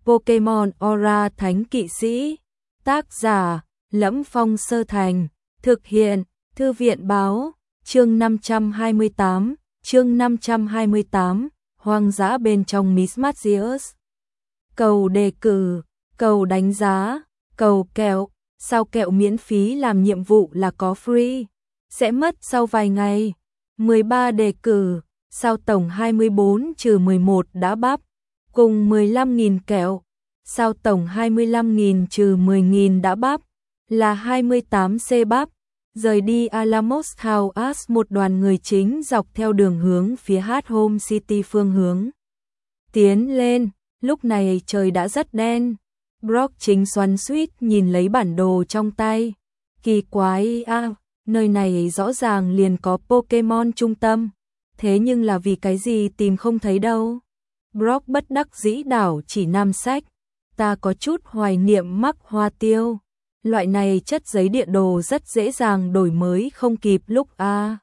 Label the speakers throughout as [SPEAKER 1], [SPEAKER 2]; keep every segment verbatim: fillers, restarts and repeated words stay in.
[SPEAKER 1] Pokemon Aura Thánh Kỵ Sĩ. Tác giả: Lẫm Phong Sơ Thành. Thực hiện: Thư viện báo. Chương năm trăm hai mươi tám. Chương năm trăm hai mươi tám. Hoang dã bên trong Mismagius. Cầu đề cử, cầu đánh giá, cầu kẹo. Sao kẹo miễn phí làm nhiệm vụ là có free, sẽ mất sau vài ngày. mười ba đề cử, sao tổng hai mươi bốn trừ mười một đã bắp, cùng mười lăm nghìn kẹo. Sao tổng hai mươi lăm nghìn trừ mười nghìn đã bắp, là hai mươi tám C bắp. Rời đi Alamos House, một đoàn người chính dọc theo đường hướng phía Hát Home City phương hướng tiến lên. Lúc này trời đã rất đen. Brock chính xoắn xuýt nhìn lấy bản đồ trong tay. Kỳ quái à, nơi này rõ ràng liền có Pokemon trung tâm, thế nhưng là vì cái gì tìm không thấy đâu. Brock bất đắc dĩ đảo chỉ nam sách. Ta có chút hoài niệm mắc hoa tiêu. Loại này chất giấy địa đồ rất dễ dàng đổi mới không kịp lúc a. À.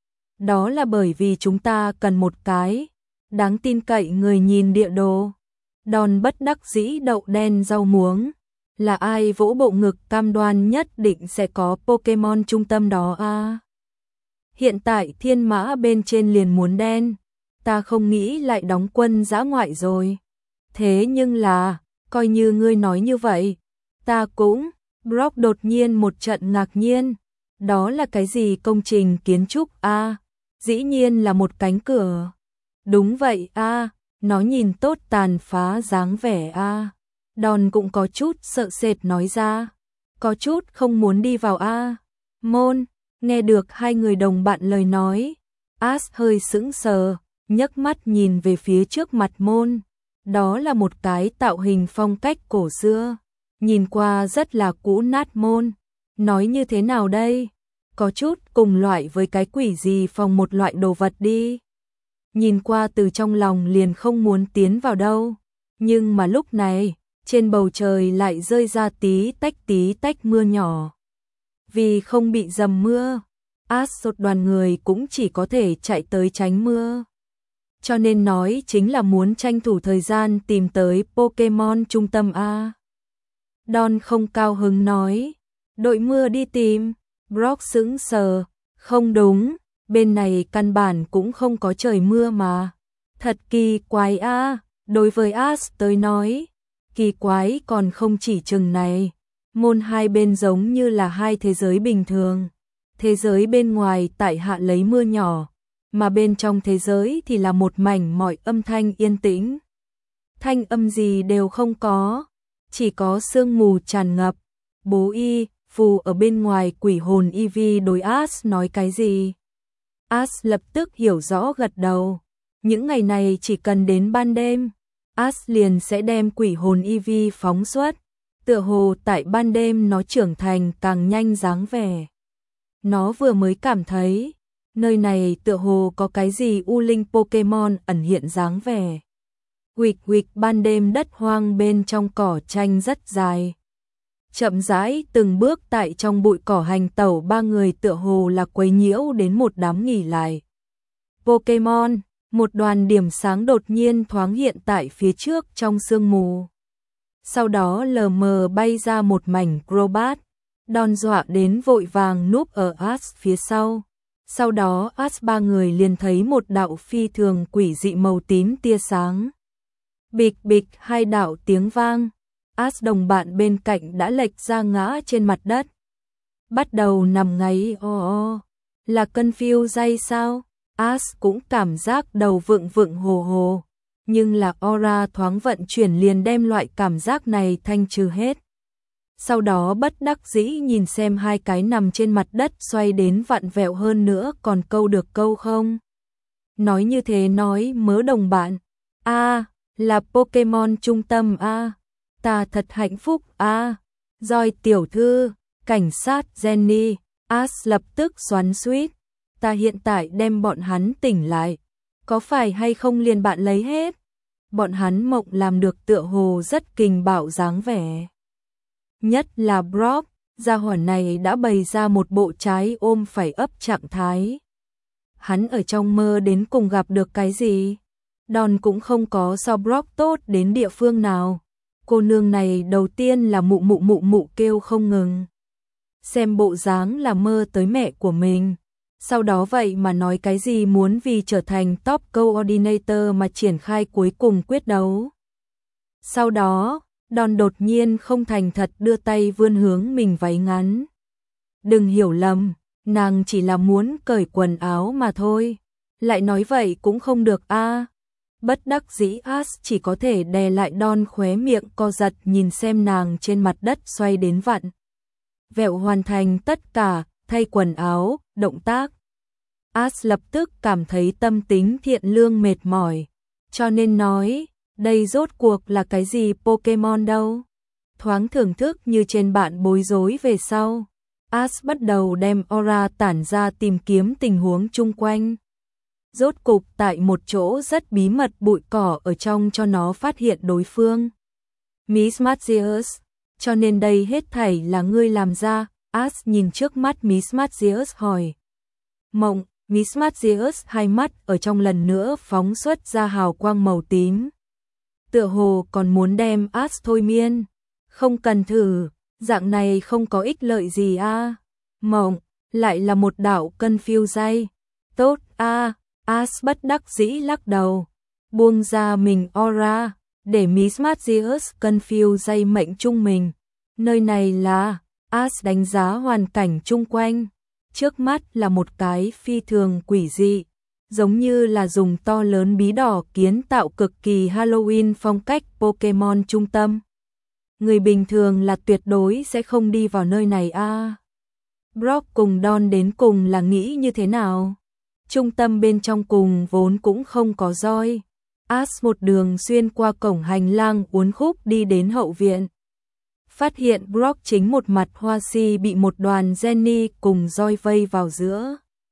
[SPEAKER 1] Đó là bởi vì chúng ta cần một cái đáng tin cậy người nhìn địa đồ. Đòn bất đắc dĩ đậu đen rau muống. Là ai vỗ bộ ngực cam đoan nhất định sẽ có Pokemon trung tâm đó a? À. Hiện tại thiên mã bên trên liền muốn đen. Ta không nghĩ lại đóng quân dã ngoại rồi. Thế nhưng là, coi như ngươi nói như vậy, ta cũng. Brock đột nhiên một trận ngạc nhiên. Đó là cái gì công trình kiến trúc a? À, dĩ nhiên là một cánh cửa. Đúng vậy a, à, nó nhìn tốt tàn phá dáng vẻ a. À. Đòn cũng có chút sợ sệt nói ra. Có chút không muốn đi vào a. À. Môn, nghe được hai người đồng bạn lời nói. Ash hơi sững sờ, nhấc mắt nhìn về phía trước mặt môn. Đó là một cái tạo hình phong cách cổ xưa. Nhìn qua rất là cũ nát môn. Nói như thế nào đây? Có chút cùng loại với cái quỷ gì phòng một loại đồ vật đi. Nhìn qua từ trong lòng liền không muốn tiến vào đâu. Nhưng mà lúc này, trên bầu trời lại rơi ra tí tách tí tách mưa nhỏ. Vì không bị dầm mưa, Ash đoàn người cũng chỉ có thể chạy tới tránh mưa. Cho nên nói chính là muốn tranh thủ thời gian tìm tới Pokemon trung tâm A. Don không cao hứng nói, đội mưa đi tìm. Brock sững sờ, không đúng, bên này căn bản cũng không có trời mưa mà. Thật kỳ quái a. À. Đối với Ash tới nói, kỳ quái còn không chỉ chừng này. Môn hai bên giống như là hai thế giới bình thường. Thế giới bên ngoài tại hạ lấy mưa nhỏ, mà bên trong thế giới thì là một mảnh mọi âm thanh yên tĩnh. Thanh âm gì đều không có, chỉ có sương mù tràn ngập. Bố y, phù ở bên ngoài quỷ hồn Eevee đối Ash nói cái gì? Ash lập tức hiểu rõ gật đầu. Những ngày này chỉ cần đến ban đêm, Ash liền sẽ đem quỷ hồn Eevee phóng xuất. Tựa hồ tại ban đêm nó trưởng thành càng nhanh dáng vẻ. Nó vừa mới cảm thấy, nơi này tựa hồ có cái gì u linh Pokemon ẩn hiện dáng vẻ. Huỵch huỵch ban đêm đất hoang bên trong cỏ tranh rất dài. Chậm rãi từng bước tại trong bụi cỏ hành tẩu ba người tựa hồ là quấy nhiễu đến một đám nghỉ lại. Pokemon, một đoàn điểm sáng đột nhiên thoáng hiện tại phía trước trong sương mù. Sau đó lờ mờ bay ra một mảnh Crobat, đòn dọa đến vội vàng núp ở Ash phía sau. Sau đó Ash ba người liền thấy một đạo phi thường quỷ dị màu tím tia sáng. Bịch bịch hai đạo tiếng vang. Ash đồng bạn bên cạnh đã lệch ra ngã trên mặt đất. Bắt đầu nằm ngáy o o. Là confuse sao? Ash cũng cảm giác đầu vựng vựng hồ hồ. Nhưng là aura thoáng vận chuyển liền đem loại cảm giác này thanh trừ hết. Sau đó bất đắc dĩ nhìn xem hai cái nằm trên mặt đất xoay đến vặn vẹo hơn nữa còn câu được câu không. Nói như thế nói mớ đồng bạn. A, à, là Pokemon trung tâm A. À. Ta thật hạnh phúc a. À. Rồi tiểu thư, cảnh sát Jenny, Ash lập tức xoắn xuýt. Ta hiện tại đem bọn hắn tỉnh lại. Có phải hay không liền bạn lấy hết? Bọn hắn mộng làm được tựa hồ rất kình bạo dáng vẻ. Nhất là Brock, gia hỏa này đã bày ra một bộ trái ôm phải ấp trạng thái. Hắn ở trong mơ đến cùng gặp được cái gì? Đòn cũng không có so Brock tốt đến địa phương nào. Cô nương này đầu tiên là mụ mụ mụ mụ kêu không ngừng. Xem bộ dáng là mơ tới mẹ của mình. Sau đó vậy mà nói cái gì muốn vì trở thành top coordinator mà triển khai cuối cùng quyết đấu. Sau đó, Don đột nhiên không thành thật đưa tay vươn hướng mình váy ngắn. Đừng hiểu lầm, nàng chỉ là muốn cởi quần áo mà thôi. Lại nói vậy cũng không được a. Bất đắc dĩ As chỉ có thể đè lại Don, khóe miệng co giật nhìn xem nàng trên mặt đất xoay đến vặn vẹo hoàn thành tất cả thay quần áo, động tác. As lập tức cảm thấy tâm tính thiện lương mệt mỏi, cho nên nói, đây rốt cuộc là cái gì Pokemon đâu. Thoáng thưởng thức như trên bạn bối rối về sau, As bắt đầu đem aura tản ra tìm kiếm tình huống chung quanh. Rốt cục tại một chỗ rất bí mật bụi cỏ ở trong cho nó phát hiện đối phương. Miss Mathius, cho nên đây hết thảy là ngươi làm ra. As nhìn trước mắt Miss Mathius hỏi. Mộng, Miss Mathius hai mắt ở trong lần nữa phóng xuất ra hào quang màu tím. Tựa hồ còn muốn đem As thôi miên. Không cần thử, dạng này không có ích lợi gì a. À. Mộng, lại là một đạo confuse. Tốt a. À. As bất đắc dĩ lắc đầu, buông ra mình aura, để Miss Mathius confuse mệnh trung mình. Nơi này là, As đánh giá hoàn cảnh chung quanh. Trước mắt là một cái phi thường quỷ dị, giống như là dùng to lớn bí đỏ kiến tạo cực kỳ Halloween phong cách Pokemon trung tâm. Người bình thường là tuyệt đối sẽ không đi vào nơi này a. À. Brock cùng Don đến cùng là nghĩ như thế nào? Trung tâm bên trong cùng vốn cũng không có roi. As một đường xuyên qua cổng hành lang uốn khúc đi đến hậu viện. Phát hiện Brock chính một mặt hoa si bị một đoàn Jenny cùng roi vây vào giữa.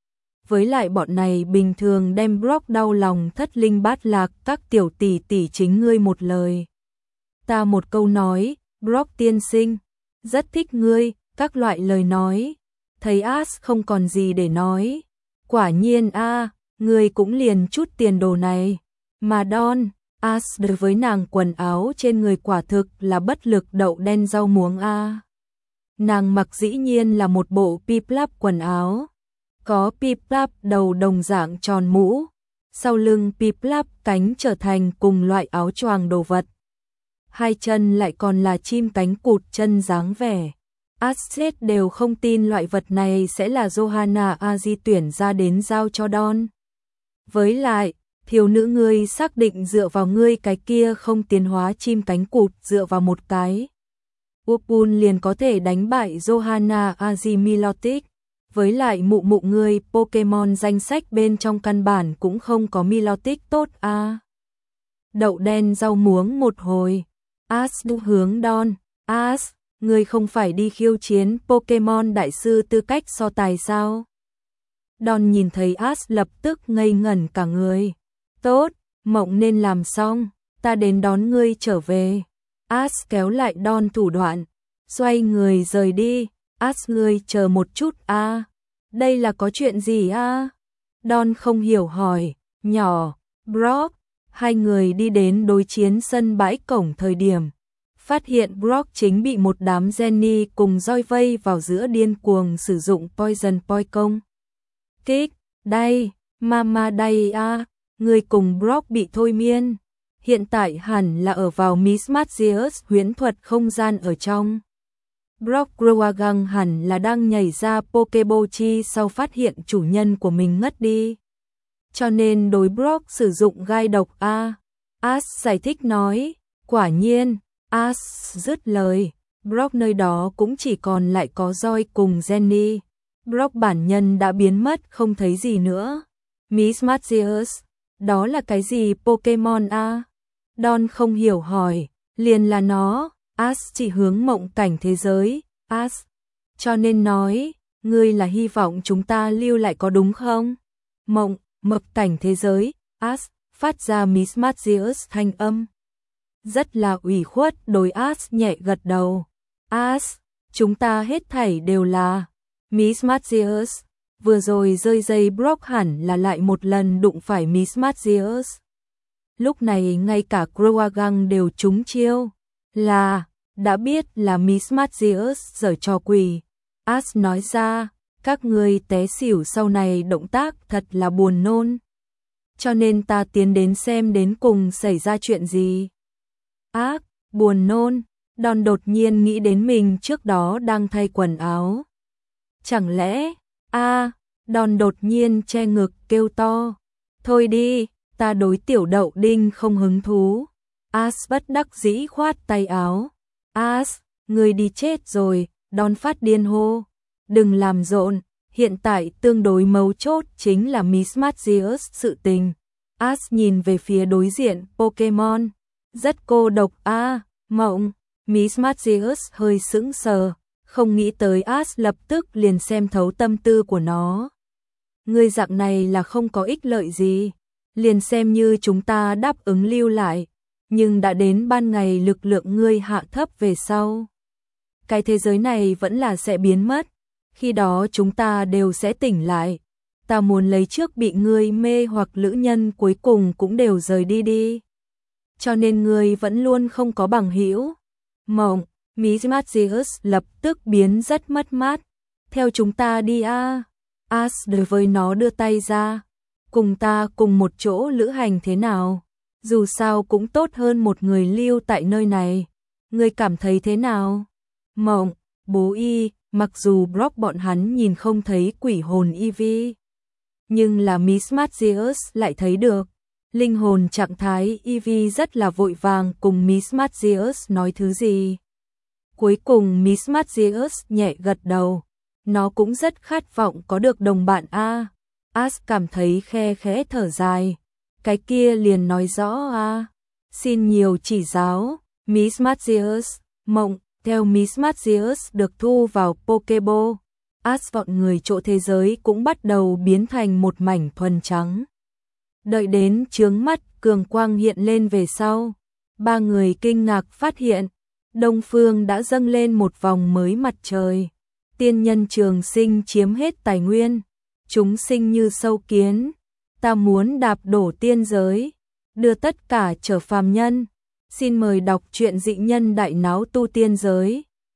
[SPEAKER 1] Với lại bọn này bình thường đem Brock đau lòng thất linh bát lạc, các tiểu tỷ tỷ chính ngươi một lời. Ta một câu nói, Brock tiên sinh, rất thích ngươi, các loại lời nói. Thấy As không còn gì để nói. Quả nhiên a, à, ngươi cũng liền chút tiền đồ này. Mà Don, As đối với nàng quần áo trên người quả thực là bất lực đậu đen rau muống a. À. Nàng mặc dĩ nhiên là một bộ Piplup quần áo. Có Piplup đầu đồng dạng tròn mũ. Sau lưng Piplup cánh trở thành cùng loại áo choàng đồ vật. Hai chân lại còn là chim cánh cụt chân dáng vẻ. Asset đều không tin loại vật này sẽ là Johanna Aji tuyển ra đến giao cho Don. Với lại, thiếu nữ ngươi xác định dựa vào ngươi cái kia không tiến hóa chim cánh cụt dựa vào một cái. Upun liền có thể đánh bại Johanna Aji Milotic. Với lại mụ mụ ngươi Pokemon danh sách bên trong căn bản cũng không có Milotic tốt a. À. Đậu đen rau muống một hồi. As đu hướng Don. As, ngươi không phải đi khiêu chiến Pokemon đại sư tư cách so tài sao? Don nhìn thấy As lập tức ngây ngẩn cả người. Tốt, mộng nên làm xong, ta đến đón ngươi trở về. As kéo lại Don thủ đoạn, xoay người rời đi. As, ngươi chờ một chút a. À. Đây là có chuyện gì a? À? Don không hiểu hỏi. Nhỏ, Brock. Hai người đi đến đối chiến sân bãi cổng thời điểm. Phát hiện Brock chính bị một đám Jenny cùng roi vây vào giữa điên cuồng sử dụng Poison Point công. Kích, đây, mama đây a, người cùng Brock bị thôi miên. Hiện tại hẳn là ở vào Miss Mathius huyễn thuật không gian ở trong. Brock Growagang hẳn là đang nhảy ra Pokeball chi sau phát hiện chủ nhân của mình ngất đi. Cho nên đối Brock sử dụng gai độc a. As giải thích nói, quả nhiên. As dứt lời, Brock nơi đó cũng chỉ còn lại có roi cùng Jenny. Brock bản nhân đã biến mất không thấy gì nữa. Miss Mathius, đó là cái gì Pokemon a? À? Don không hiểu hỏi, liền là nó. As chỉ hướng mộng cảnh thế giới. As, cho nên nói, ngươi là hy vọng chúng ta lưu lại có đúng không? Mộng, mộng cảnh thế giới. As, phát ra Miss Mathius thanh âm. Rất là ủy khuất, đối As nhẹ gật đầu. As, chúng ta hết thảy đều là. Miss Mathius, vừa rồi rơi dây Brock hẳn là lại một lần đụng phải Miss Mathius. Lúc này ngay cả Growagang đều trúng chiêu. Là, đã biết là Miss Martius giở trò quỷ. As nói ra, các ngươi té xỉu sau này động tác thật là buồn nôn. Cho nên ta tiến đến xem đến cùng xảy ra chuyện gì. Ác, buồn nôn, Đòn đột nhiên nghĩ đến mình trước đó đang thay quần áo. Chẳng lẽ, a Đòn đột nhiên che ngực kêu to. Thôi đi, ta đối tiểu đậu đinh không hứng thú. As bất đắc dĩ khoát tay áo. As, người đi chết rồi, Đòn phát điên hô. Đừng làm rộn, hiện tại tương đối mấu chốt chính là Miss Martius sự tình. As nhìn về phía đối diện Pokemon. Rất cô độc a à, mộng. Miss Martius hơi sững sờ, không nghĩ tới As lập tức liền xem thấu tâm tư của nó. Ngươi dạng này là không có ích lợi gì, liền xem như chúng ta đáp ứng lưu lại, nhưng đã đến ban ngày lực lượng ngươi hạ thấp về sau. Cái thế giới này vẫn là sẽ biến mất, khi đó chúng ta đều sẽ tỉnh lại. Ta muốn lấy trước bị ngươi mê hoặc lữ nhân cuối cùng cũng đều rời đi đi. Cho nên ngươi vẫn luôn không có bằng hữu. Mộng, Miss Martius lập tức biến rất mất mát. Theo chúng ta đi a. As đối với nó đưa tay ra. Cùng ta cùng một chỗ lữ hành thế nào? Dù sao cũng tốt hơn một người lưu tại nơi này. Ngươi cảm thấy thế nào? Mộng, bố y, mặc dù Brock bọn hắn nhìn không thấy quỷ hồn Eevee, nhưng là Miss Martius lại thấy được. Linh hồn trạng thái Eevee rất là vội vàng cùng Miss Martius nói thứ gì. Cuối cùng Miss Martius nhẹ gật đầu. Nó cũng rất khát vọng có được đồng bạn a. As cảm thấy khe khẽ thở dài. Cái kia liền nói rõ a. Xin nhiều chỉ giáo, Miss Martius. Mộng, theo Miss Martius được thu vào Pokeball. As vọn người chỗ thế giới cũng bắt đầu biến thành một mảnh thuần trắng. Đợi đến chướng mắt cường quang hiện lên về sau, ba người kinh ngạc phát hiện, Đông Phương đã dâng lên một vòng mới mặt trời. Tiên nhân trường sinh chiếm hết tài nguyên, chúng sinh như sâu kiến, ta muốn đạp đổ tiên giới, đưa tất cả trở phàm nhân. Xin mời đọc truyện Dị Nhân Đại Náo Tu Tiên Giới.